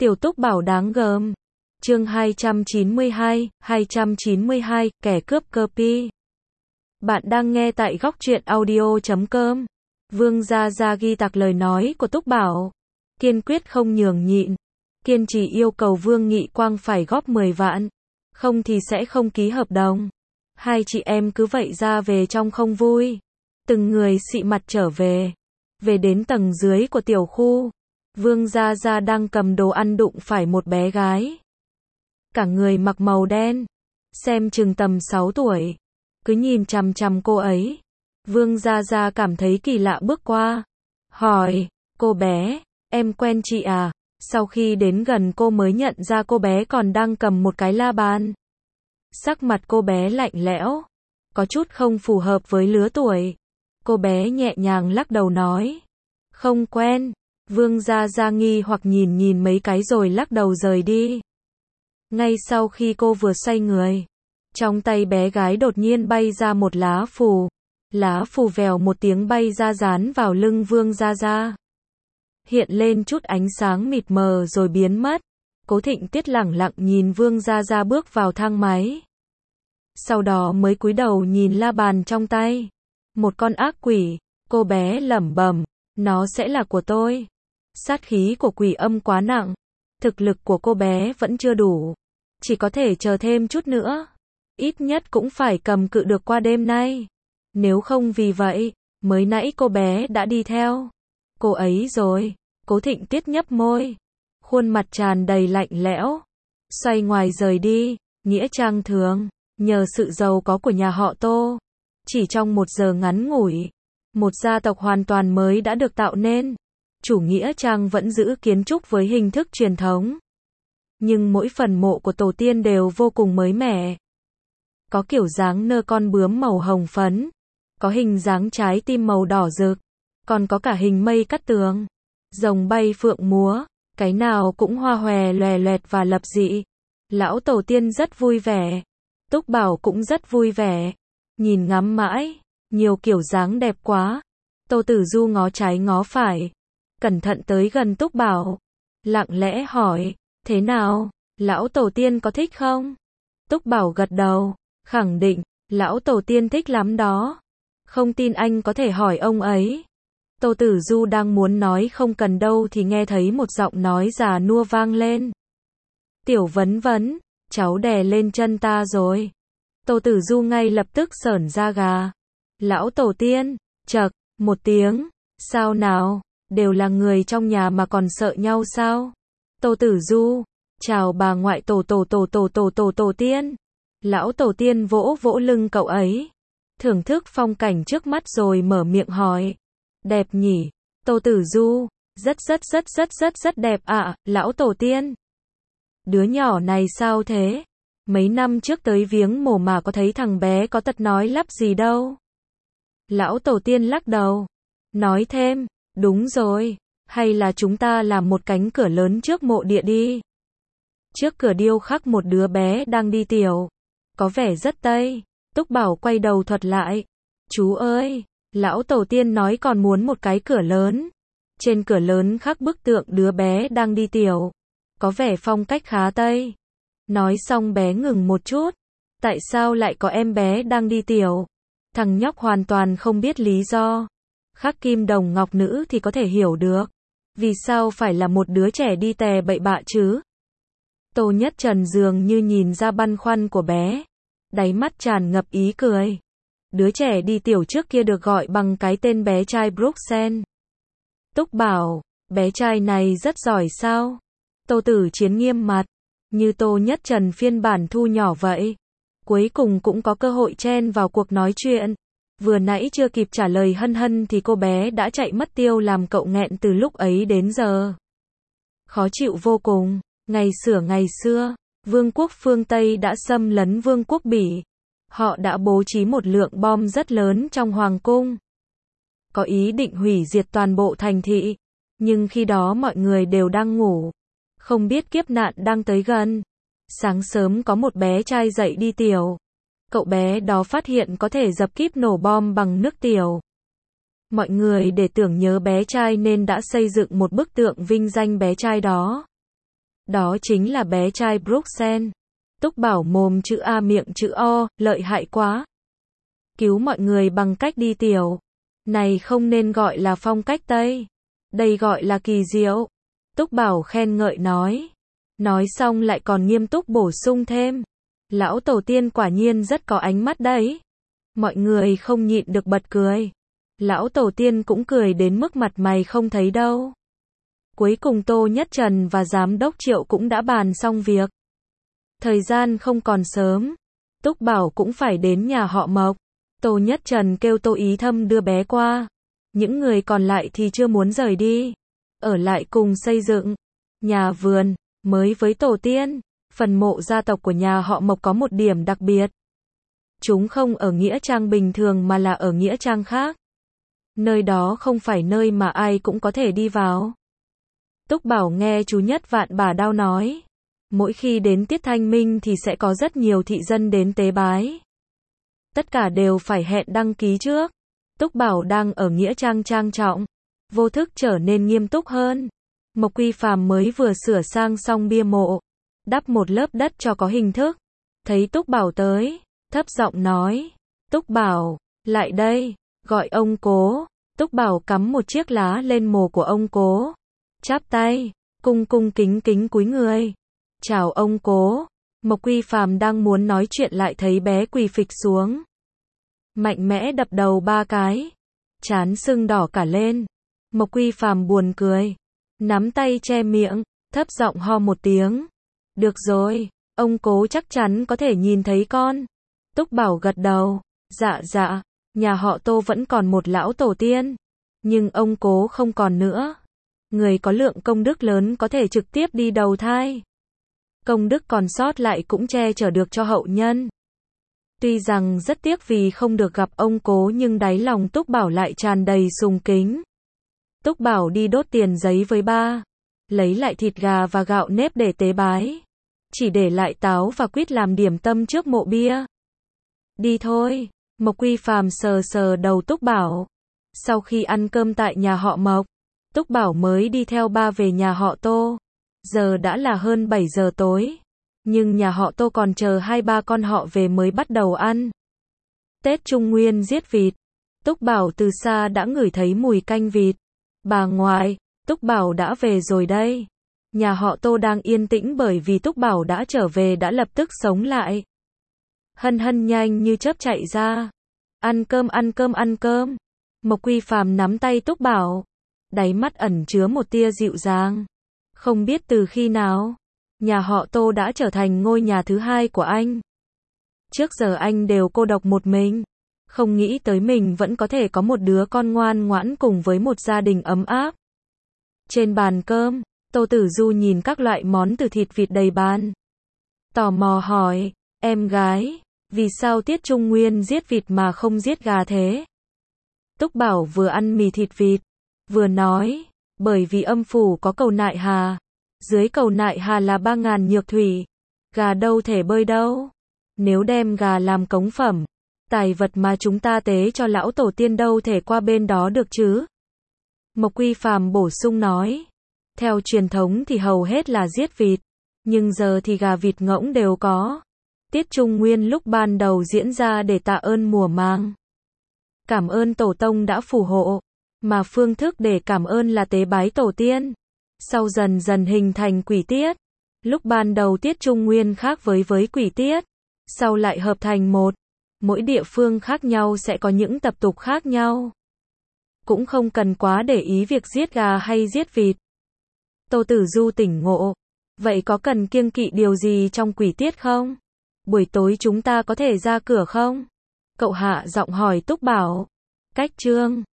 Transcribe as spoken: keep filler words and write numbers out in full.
Tiểu Túc Bảo đáng gờm. Chương hai trăm chín mươi hai, hai trăm chín mươi hai, kẻ cướp copy. Bạn đang nghe tại góc truyện audio chấm com. Vương Gia Gia ghi tạc lời nói của Túc Bảo. Kiên quyết không nhường nhịn. Kiên trì yêu cầu Vương Nghị Quang phải góp mười vạn. Không thì sẽ không ký hợp đồng. Hai chị em cứ vậy ra về trong không vui. Từng người xị mặt trở về. Về đến tầng dưới của tiểu khu. Vương Gia Gia đang cầm đồ ăn đụng phải một bé gái. Cả người mặc màu đen. Xem chừng tầm sáu tuổi. Cứ nhìn chằm chằm cô ấy. Vương Gia Gia cảm thấy kỳ lạ bước qua. Hỏi, cô bé, em quen chị à? Sau khi đến gần cô mới nhận ra cô bé còn đang cầm một cái la bàn. Sắc mặt cô bé lạnh lẽo. Có chút không phù hợp với lứa tuổi. Cô bé nhẹ nhàng lắc đầu nói. Không quen. Vương Gia Gia nghi hoặc nhìn nhìn mấy cái rồi lắc đầu rời đi. Ngay sau khi cô vừa xoay người, trong tay bé gái đột nhiên bay ra một lá phù. Lá phù vèo một tiếng bay ra dán vào lưng Vương Gia Gia. Hiện lên chút ánh sáng mịt mờ rồi biến mất. Cố Thịnh Tiết lẳng lặng nhìn Vương Gia Gia bước vào thang máy. Sau đó mới cúi đầu nhìn la bàn trong tay. Một con ác quỷ, cô bé lẩm bẩm, nó sẽ là của tôi. Sát khí của quỷ âm quá nặng. Thực lực của cô bé vẫn chưa đủ. Chỉ có thể chờ thêm chút nữa. Ít nhất cũng phải cầm cự được qua đêm nay. Nếu không vì vậy, mới nãy cô bé đã đi theo cô ấy rồi. Cố Thịnh Tiết nhấp môi. Khuôn mặt tràn đầy lạnh lẽo. Xoay ngoài rời đi. Nghĩa trang thường. Nhờ sự giàu có của nhà họ Tô. Chỉ trong một giờ ngắn ngủi. Một gia tộc hoàn toàn mới đã được tạo nên. Chủ nghĩa trang vẫn giữ kiến trúc với hình thức truyền thống. Nhưng mỗi phần mộ của tổ tiên đều vô cùng mới mẻ. Có kiểu dáng nơ con bướm màu hồng phấn. Có hình dáng trái tim màu đỏ rực. Còn có cả hình mây cắt tường. Rồng bay phượng múa. Cái nào cũng hoa hòe loè loẹt và lập dị. Lão tổ tiên rất vui vẻ. Túc Bảo cũng rất vui vẻ. Nhìn ngắm mãi. Nhiều kiểu dáng đẹp quá. Tô Tử Du ngó trái ngó phải. Cẩn thận tới gần Túc Bảo. Lặng lẽ hỏi. Thế nào? Lão tổ tiên có thích không? Túc Bảo gật đầu. Khẳng định. Lão tổ tiên thích lắm đó. Không tin anh có thể hỏi ông ấy. Tô Tử Du đang muốn nói không cần đâu thì nghe thấy một giọng nói già nua vang lên. Tiểu Vấn Vấn, cháu đè lên chân ta rồi. Tô Tử Du ngay lập tức sởn da gà. Lão tổ tiên, chậc, một tiếng. Sao nào? Đều là người trong nhà mà còn sợ nhau sao? Tô Tử Du, chào bà ngoại tổ tổ tổ tổ tổ tổ tổ tiên. Lão tổ tiên vỗ vỗ lưng cậu ấy. Thưởng thức phong cảnh trước mắt rồi mở miệng hỏi. Đẹp nhỉ? Tô Tử Du, rất rất rất rất rất rất đẹp ạ, à, lão tổ tiên. Đứa nhỏ này sao thế? Mấy năm trước tới viếng mồ mà có thấy thằng bé có tật nói lắp gì đâu. Lão tổ tiên lắc đầu. Nói thêm, đúng rồi, hay là chúng ta làm một cánh cửa lớn trước mộ địa đi. Trước cửa điêu khắc một đứa bé đang đi tiểu. Có vẻ rất Tây. Túc Bảo quay đầu thuật lại. Chú ơi, lão tổ tiên nói còn muốn một cái cửa lớn. Trên cửa lớn khắc bức tượng đứa bé đang đi tiểu. Có vẻ phong cách khá Tây. Nói xong bé ngừng một chút. Tại sao lại có em bé đang đi tiểu? Thằng nhóc hoàn toàn không biết lý do. Khắc kim đồng ngọc nữ thì có thể hiểu được. Vì sao phải là một đứa trẻ đi tè bậy bạ chứ? Tô Nhất Trần dường như nhìn ra băn khoăn của bé. Đáy mắt tràn ngập ý cười. Đứa trẻ đi tiểu trước kia được gọi bằng cái tên bé trai Bruxelles. Túc Bảo, bé trai này rất giỏi sao? Tô Tử Chiến nghiêm mặt. Như Tô Nhất Trần phiên bản thu nhỏ vậy. Cuối cùng cũng có cơ hội chen vào cuộc nói chuyện. Vừa nãy chưa kịp trả lời hân hân thì cô bé đã chạy mất tiêu làm cậu nghẹn từ lúc ấy đến giờ. Khó chịu vô cùng. Ngày xửa ngày xưa, Vương quốc phương Tây đã xâm lấn Vương quốc Bỉ. Họ đã bố trí một lượng bom rất lớn trong hoàng cung. Có ý định hủy diệt toàn bộ thành thị. Nhưng khi đó mọi người đều đang ngủ. Không biết kiếp nạn đang tới gần. Sáng sớm có một bé trai dậy đi tiểu. Cậu bé đó phát hiện có thể dập kíp nổ bom bằng nước tiểu. Mọi người để tưởng nhớ bé trai nên đã xây dựng một bức tượng vinh danh bé trai đó. Đó chính là bé trai Bruxelles. Túc Bảo mồm chữ A miệng chữ O, lợi hại quá. Cứu mọi người bằng cách đi tiểu. Này không nên gọi là phong cách Tây. Đây gọi là kỳ diệu. Túc Bảo khen ngợi nói. Nói xong lại còn nghiêm túc bổ sung thêm. Lão tổ tiên quả nhiên rất có ánh mắt đấy. Mọi người không nhịn được bật cười. Lão tổ tiên cũng cười đến mức mặt mày không thấy đâu. Cuối cùng Tô Nhất Trần và Giám đốc Triệu cũng đã bàn xong việc. Thời gian không còn sớm. Túc Bảo cũng phải đến nhà họ Mộc. Tô Nhất Trần kêu Tô Ý Thâm đưa bé qua. Những người còn lại thì chưa muốn rời đi. Ở lại cùng xây dựng nhà vườn mới với tổ tiên. Phần mộ gia tộc của nhà họ Mộc có một điểm đặc biệt. Chúng không ở nghĩa trang bình thường mà là ở nghĩa trang khác. Nơi đó không phải nơi mà ai cũng có thể đi vào. Túc Bảo nghe chú Nhất Vạn Bà Đao nói. Mỗi khi đến tiết thanh minh thì sẽ có rất nhiều thị dân đến tế bái. Tất cả đều phải hẹn đăng ký trước. Túc Bảo đang ở nghĩa trang trang trọng. Vô thức trở nên nghiêm túc hơn. Mộc Quy Phàm mới vừa sửa sang xong bia mộ. Đắp một lớp đất cho có hình thức. Thấy Túc Bảo tới. Thấp giọng nói. Túc Bảo, lại đây. Gọi ông Cố. Túc Bảo cắm một chiếc lá lên mồ của ông Cố. Chắp tay. Cung cung kính kính cúi người. Chào ông Cố. Mộc Quy Phàm đang muốn nói chuyện lại thấy bé quỳ phịch xuống. Mạnh mẽ đập đầu ba cái. Trán sưng đỏ cả lên. Mộc Quy Phàm buồn cười. Nắm tay che miệng. Thấp giọng ho một tiếng. Được rồi. Ông Cố chắc chắn có thể nhìn thấy con. Túc Bảo gật đầu. Dạ dạ. Nhà họ Tô vẫn còn một lão tổ tiên. Nhưng ông Cố không còn nữa. Người có lượng công đức lớn có thể trực tiếp đi đầu thai. Công đức còn sót lại cũng che chở được cho hậu nhân. Tuy rằng rất tiếc vì không được gặp ông Cố nhưng đáy lòng Túc Bảo lại tràn đầy sùng kính. Túc Bảo đi đốt tiền giấy với ba. Lấy lại thịt gà và gạo nếp để tế bái. Chỉ để lại táo và quýt làm điểm tâm trước mộ bia. Đi thôi. Mộc Quy Phàm sờ sờ đầu Túc Bảo. Sau khi ăn cơm tại nhà họ Mộc, Túc Bảo mới đi theo ba về nhà họ Tô. Giờ đã là hơn bảy giờ tối. Nhưng nhà họ Tô còn chờ hai ba con họ về mới bắt đầu ăn. Tết Trung Nguyên giết vịt. Túc Bảo từ xa đã ngửi thấy mùi canh vịt. Bà ngoại, Túc Bảo đã về rồi đây. Nhà họ Tô đang yên tĩnh bởi vì Túc Bảo đã trở về đã lập tức sống lại. Hân Hân nhanh như chớp chạy ra. Ăn cơm ăn cơm ăn cơm. Mộc Quy Phàm nắm tay Túc Bảo. Đáy mắt ẩn chứa một tia dịu dàng. Không biết từ khi nào, nhà họ Tô đã trở thành ngôi nhà thứ hai của anh. Trước giờ anh đều cô độc một mình. Không nghĩ tới mình vẫn có thể có một đứa con ngoan ngoãn cùng với một gia đình ấm áp. Trên bàn cơm, Tô Tử Du nhìn các loại món từ thịt vịt đầy bàn. Tò mò hỏi, em gái, vì sao tiết Trung Nguyên giết vịt mà không giết gà thế? Túc Bảo vừa ăn mì thịt vịt, vừa nói, bởi vì âm phủ có cầu nại hà. Dưới cầu nại hà là ba ngàn nhược thủy. Gà đâu thể bơi đâu. Nếu đem gà làm cống phẩm, tài vật mà chúng ta tế cho lão tổ tiên đâu thể qua bên đó được chứ. Mộc Quy Phàm bổ sung nói. Theo truyền thống thì hầu hết là giết vịt. Nhưng giờ thì gà vịt ngỗng đều có. Tiết Trung Nguyên lúc ban đầu diễn ra để tạ ơn mùa màng. Cảm ơn tổ tông đã phù hộ. Mà phương thức để cảm ơn là tế bái tổ tiên. Sau dần dần hình thành quỷ tiết. Lúc ban đầu tiết Trung Nguyên khác với với quỷ tiết. Sau lại hợp thành một. Mỗi địa phương khác nhau sẽ có những tập tục khác nhau. Cũng không cần quá để ý việc giết gà hay giết vịt. Tô Tử Du tỉnh ngộ. Vậy có cần kiêng kỵ điều gì trong quỷ tiết không? Buổi tối chúng ta có thể ra cửa không? Cậu hạ giọng hỏi Túc Bảo. Cách chương